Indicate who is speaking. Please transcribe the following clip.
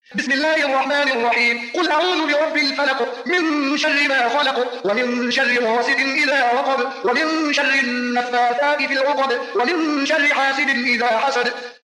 Speaker 1: بسم الله الرحمن الرحيم. قل أعوذ برب الفلق من شر ما خلق ومن شر غاسق إذا وقب ومن شر النفاثات في العقد ومن شر حاسد إذا حسد